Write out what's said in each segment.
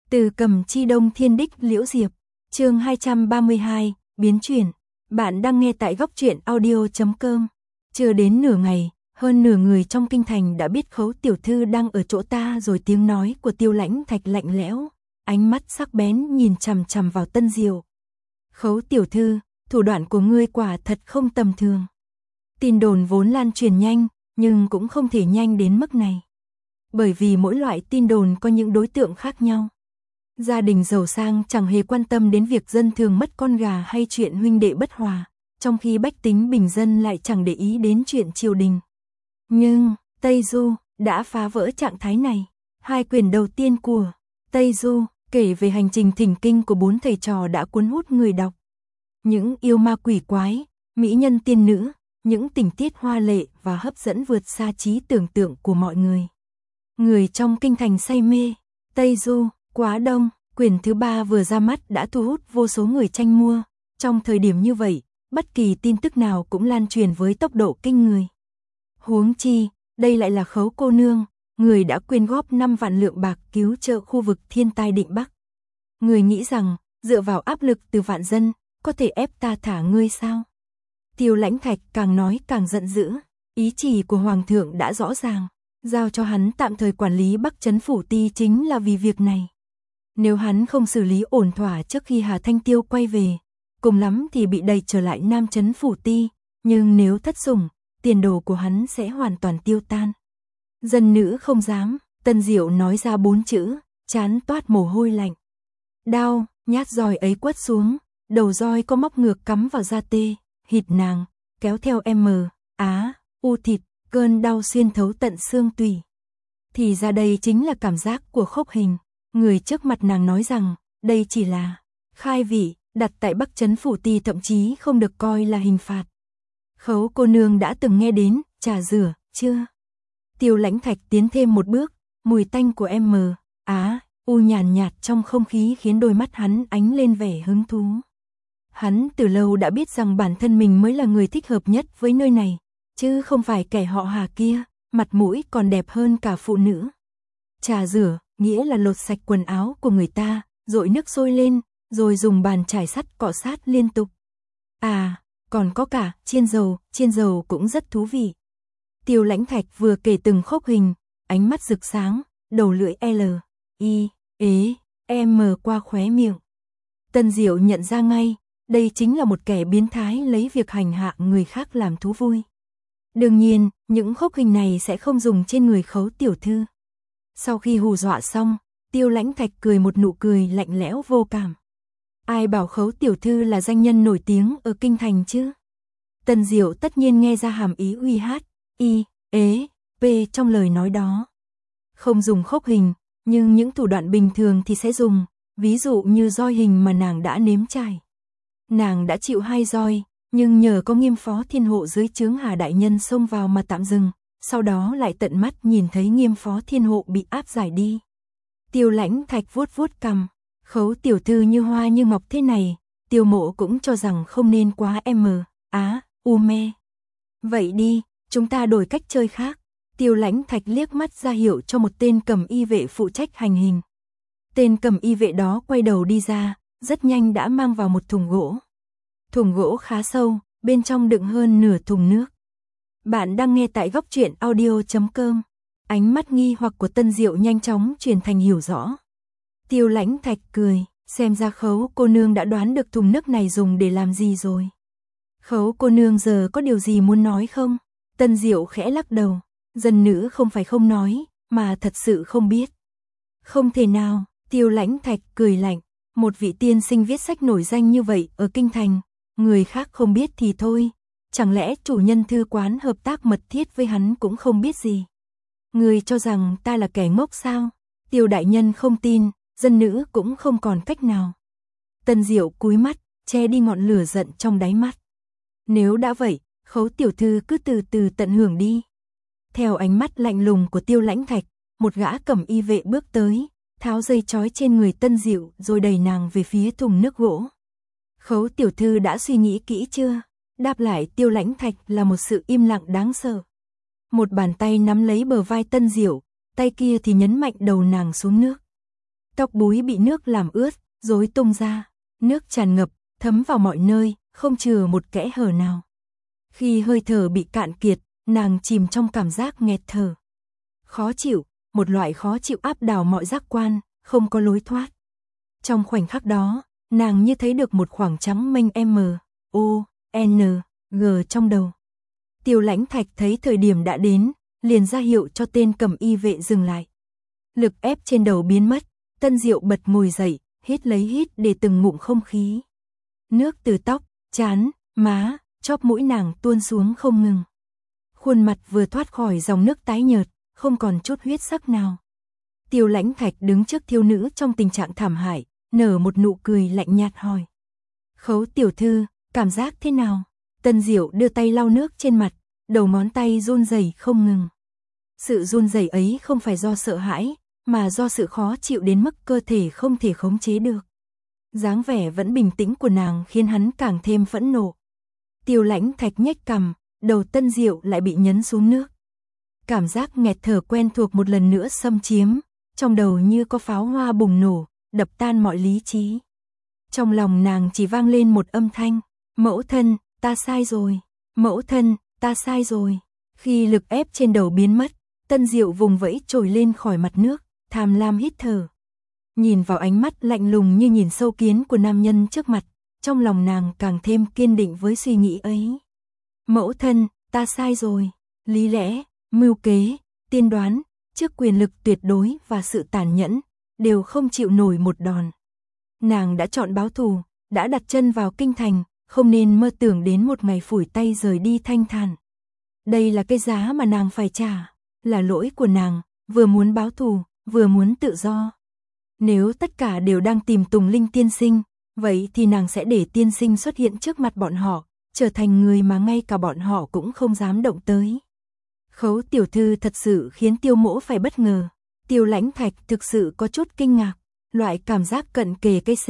Từ Cầm Chi Đông Thiên Đích Liễu Diệp, chương 232, biến chuyển. Bạn đang nghe tại góc truyện audio.com. Chưa đến nửa ngày, hơn nửa người trong kinh thành đã biết Khấu tiểu thư đang ở chỗ ta rồi. Tiếng nói của Tiêu Lãnh Thạch lạnh lẽo, ánh mắt sắc bén nhìn chằm chằm vào Tân Diệu. Khấu tiểu thư, thủ đoạn của ngươi quả thật không tầm thường. Tin đồn vốn lan truyền nhanh, nhưng cũng không thể nhanh đến mức này. Bởi vì mỗi loại tin đồn có những đối tượng khác nhau. Gia đình giàu sang chẳng hề quan tâm đến việc dân thường mất con gà hay chuyện huynh đệ bất hòa, trong khi bách tính bình dân lại chẳng để ý đến chuyện triều đình. Nhưng, Tây Du đã phá vỡ trạng thái này. Hai quyển đầu tiên của Tây Du kể về hành trình thỉnh kinh của 4 thầy trò đã cuốn hút người đọc. Những yêu ma quỷ quái, mỹ nhân tiên nữ, những tình tiết hoa lệ và hấp dẫn vượt xa trí tưởng tượng của mọi người. Người trong kinh thành say mê. Tây Du, Quá Đông, quyển thứ 3 vừa ra mắt đã thu hút vô số người tranh mua. Trong thời điểm như vậy, bất kỳ tin tức nào cũng lan truyền với tốc độ kinh người. Huống chi, đây lại là Khấu cô nương, người đã quyên góp 5 vạn lượng bạc cứu trợ khu vực thiên tai Định Bắc. Người nghĩ rằng, dựa vào áp lực từ vạn dân, có thể ép ta thả ngươi sao? Tiêu Lãnh Thạch càng nói càng giận dữ, ý chỉ của Hoàng thượng đã rõ ràng, giao cho hắn tạm thời quản lý Bắc Trấn Phủ Ti chính là vì việc này. Nếu hắn không xử lý ổn thỏa trước khi Hà Thanh Tiêu quay về, cùng lắm thì bị đẩy trở lại Nam Trấn Phủ Ti, nhưng nếu thất sủng, tiền đồ của hắn sẽ hoàn toàn tiêu tan. Dân nữ không dám, Tân Diệu nói ra 4 chữ, trán toát mồ hôi lạnh. Đau, nhát roi ấy quất xuống, đầu roi có móc ngược cắm vào da tê, hít nàng, kéo theo u thịt, cơn đau xuyên thấu tận xương tủy. Thì ra đây chính là cảm giác của Khốc Hình. Người trước mặt nàng nói rằng, đây chỉ là khai vị, đặt tại Bắc Trấn Phủ Ti thậm chí không được coi là hình phạt. Khấu cô nương đã từng nghe đến trà rửa, chưa? Tiêu Lãnh Thạch tiến thêm một bước, mùi tanh của nhàn nhạt trong không khí khiến đôi mắt hắn ánh lên vẻ hứng thú. Hắn từ lâu đã biết rằng bản thân mình mới là người thích hợp nhất với nơi này, chứ không phải kẻ họ Hà kia, mặt mũi còn đẹp hơn cả phụ nữ. Trà rửa, nghĩa là lột sạch quần áo của người ta, dội nước sôi lên, rồi dùng bàn chải sắt cọ sát liên tục. Còn có cả chiên dầu cũng rất thú vị. Tiêu Lãnh Thạch vừa kể từng Khốc Hình, ánh mắt rực sáng, đầu lưỡi qua khóe miệng. Tân Diệu nhận ra ngay, đây chính là một kẻ biến thái lấy việc hành hạ người khác làm thú vui. Đương nhiên, những Khốc Hình này sẽ không dùng trên người Khấu tiểu thư. Sau khi hù dọa xong, Tiêu Lãnh Thạch cười một nụ cười lạnh lẽo vô cảm. Ai bảo Khấu tiểu thư là danh nhân nổi tiếng ở kinh thành chứ? Tân Diệu tất nhiên nghe ra hàm ý trong lời nói đó. Không dùng Khốc Hình, nhưng những thủ đoạn bình thường thì sẽ dùng, ví dụ như roi hình mà nàng đã nếm trải. Nàng đã chịu 2 roi, nhưng nhờ có Nghiêm Phó Thiên Hộ dưới trướng Hà đại nhân xông vào mà tạm dừng, sau đó lại tận mắt nhìn thấy Nghiêm Phó Thiên Hộ bị áp giải đi. Tiêu Lãnh Thạch vuốt vuốt cằm, Khấu tiểu thư như hoa như ngọc thế này, Tiêu mộ cũng cho rằng không nên quá mê. Vậy đi, chúng ta đổi cách chơi khác. Tiêu Lãnh Thạch liếc mắt ra hiệu cho một tên cầm y vệ phụ trách hành hình. Tên cầm y vệ đó quay đầu đi ra, rất nhanh đã mang vào một thùng gỗ. Thùng gỗ khá sâu, bên trong đựng hơn nửa thùng nước. Bạn đang nghe tại góc truyện audio.com. Ánh mắt nghi hoặc của Tân Diệu nhanh chóng chuyển thành hiểu rõ. Tiêu Lãnh Thạch cười, xem ra Khấu cô nương đã đoán được thùng nước này dùng để làm gì rồi. Khấu cô nương giờ có điều gì muốn nói không? Tân Diệu khẽ lắc đầu, dân nữ không phải không nói, mà thật sự không biết. Không thể nào, Tiêu Lãnh Thạch cười lạnh, một vị tiên sinh viết sách nổi danh như vậy ở kinh thành, người khác không biết thì thôi, chẳng lẽ chủ nhân thư quán hợp tác mật thiết với hắn cũng không biết gì? Người cho rằng ta là kẻ ngốc sao? Tiêu đại nhân không tin, dân nữ cũng không còn cách nào. Tân Diệu cúi mắt, che đi ngọn lửa giận trong đáy mắt. Nếu đã vậy, Khấu tiểu thư cứ từ từ tận hưởng đi. Theo ánh mắt lạnh lùng của Tiêu Lãnh Thạch, một gã cẩm y vệ bước tới, tháo dây trói trên người Tân Diệu rồi đẩy nàng về phía thùng nước gỗ. Khấu tiểu thư đã suy nghĩ kỹ chưa? Đáp lại Tiêu Lãnh Thạch là một sự im lặng đáng sợ. Một bàn tay nắm lấy bờ vai Tân Diệu, tay kia thì nhấn mạnh đầu nàng xuống nước. Tóc búi bị nước làm ướt, rối tung ra, nước tràn ngập, thấm vào mọi nơi, không chừa một kẽ hở nào. Khi hơi thở bị cạn kiệt, nàng chìm trong cảm giác nghẹt thở. Khó chịu, một loại khó chịu áp đảo mọi giác quan, không có lối thoát. Trong khoảnh khắc đó, nàng như thấy được một khoảng trắng mênh M-O-N-G trong đầu. Tiêu Lãnh Thạch thấy thời điểm đã đến, liền ra hiệu cho tên cầm y vệ dừng lại. Lực ép trên đầu biến mất, Tân Diệu bật ngồi dậy, hít lấy hít để từng ngụm không khí. Nước từ tóc, trán, má, chóp mũi nàng tuôn xuống không ngừng. Khuôn mặt vừa thoát khỏi dòng nước tái nhợt, không còn chút huyết sắc nào. Tiêu Lãnh Thạch đứng trước thiếu nữ trong tình trạng thảm hại, nở một nụ cười lạnh nhạt hỏi. Khấu tiểu thư, cảm giác thế nào? Tân Diệu đưa tay lau nước trên mặt, đầu ngón tay run rẩy không ngừng. Sự run rẩy ấy không phải do sợ hãi, mà do sự khó chịu đến mức cơ thể không thể khống chế được. Dáng vẻ vẫn bình tĩnh của nàng khiến hắn càng thêm phẫn nộ. Tiêu Lãnh Thạch nhếch cằm, đầu Tân Diệu lại bị nhấn xuống nước. Cảm giác nghẹt thở quen thuộc một lần nữa xâm chiếm, trong đầu như có pháo hoa bùng nổ, đập tan mọi lý trí. Trong lòng nàng chỉ vang lên một âm thanh, mẫu thân, ta sai rồi, mẫu thân, ta sai rồi. Khi lực ép trên đầu biến mất, Tân Diệu vùng vẫy trồi lên khỏi mặt nước, tham lam hít thở. Nhìn vào ánh mắt lạnh lùng như nhìn sâu kiến của nam nhân trước mặt, trong lòng nàng càng thêm kiên định với suy nghĩ ấy. Mẫu thân, ta sai rồi. Lý lẽ, mưu kế, tiên đoán, trước quyền lực tuyệt đối và sự tàn nhẫn, đều không chịu nổi một đòn. Nàng đã chọn báo thù, đã đặt chân vào kinh thành, không nên mơ tưởng đến một ngày phủi tay rời đi thanh thản. Đây là cái giá mà nàng phải trả, là lỗi của nàng, vừa muốn báo thù, vừa muốn tự do. Nếu tất cả đều đang tìm Tùng Linh tiên sinh, vậy thì nàng sẽ để tiên sinh xuất hiện trước mặt bọn họ, trở thành người mà ngay cả bọn họ cũng không dám động tới. Khấu tiểu thư thật sự khiến Tiêu Mỗ phải bất ngờ. Tiêu Lãnh Thạch thực sự có chút kinh ngạc, loại cảm giác cận kề cái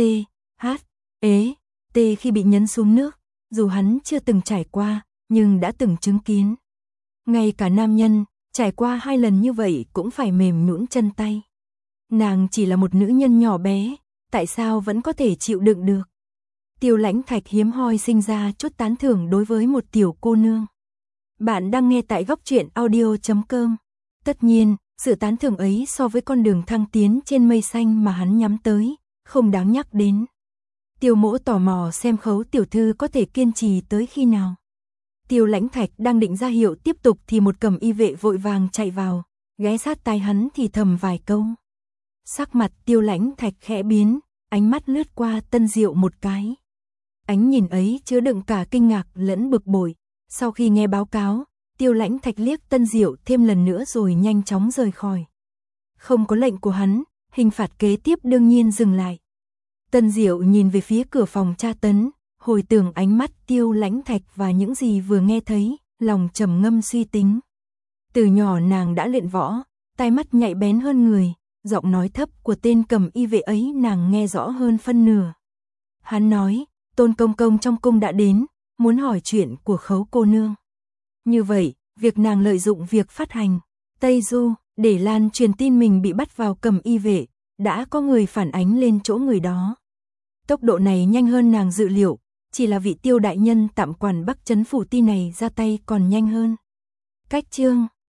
C-H-E-T khi bị nhấn xuống nước, dù hắn chưa từng trải qua, nhưng đã từng chứng kiến. Ngay cả nam nhân, trải qua 2 lần như vậy cũng phải mềm nhũn chân tay. Nàng chỉ là một nữ nhân nhỏ bé, tại sao vẫn có thể chịu đựng được? Tiêu Lãnh Thạch hiếm hoi sinh ra chút tán thưởng đối với một tiểu cô nương. Bạn đang nghe tại góc truyện audio.com. Tất nhiên, sự tán thưởng ấy so với con đường thăng tiến trên mây xanh mà hắn nhắm tới, không đáng nhắc đến. Tiêu Mỗ tò mò xem Khấu tiểu thư có thể kiên trì tới khi nào. Tiêu Lãnh Thạch đang định ra hiệu tiếp tục thì một cầm y vệ vội vàng chạy vào, ghé sát tai hắn thì thầm vài câu. Sắc mặt Tiêu Lãnh Thạch khẽ biến, ánh mắt lướt qua Tân Diệu một cái. Ánh nhìn ấy chứa đựng cả kinh ngạc lẫn bực bội. Sau khi nghe báo cáo, Tiêu Lãnh Thạch liếc Tân Diệu thêm lần nữa rồi nhanh chóng rời khỏi. Không có lệnh của hắn, hình phạt kế tiếp đương nhiên dừng lại. Tân Diệu nhìn về phía cửa phòng tra tấn, hồi tưởng ánh mắt Tiêu Lãnh Thạch và những gì vừa nghe thấy, lòng trầm ngâm suy tính. Từ nhỏ nàng đã luyện võ, tai mắt nhạy bén hơn người, giọng nói thấp của tên cầm y vệ ấy nàng nghe rõ hơn phân nửa. Hắn nói, Tôn công công trong cung đã đến, muốn hỏi chuyện của Khấu cô nương. Như vậy, việc nàng lợi dụng việc phát hành Tây Du để lan truyền tin mình bị bắt vào cầm y vệ, đã có người phản ánh lên chỗ người đó. Tốc độ này nhanh hơn nàng dự liệu, chỉ là vị Tiêu đại nhân tạm quản Bắc Trấn phủ ti này ra tay còn nhanh hơn. Cách chương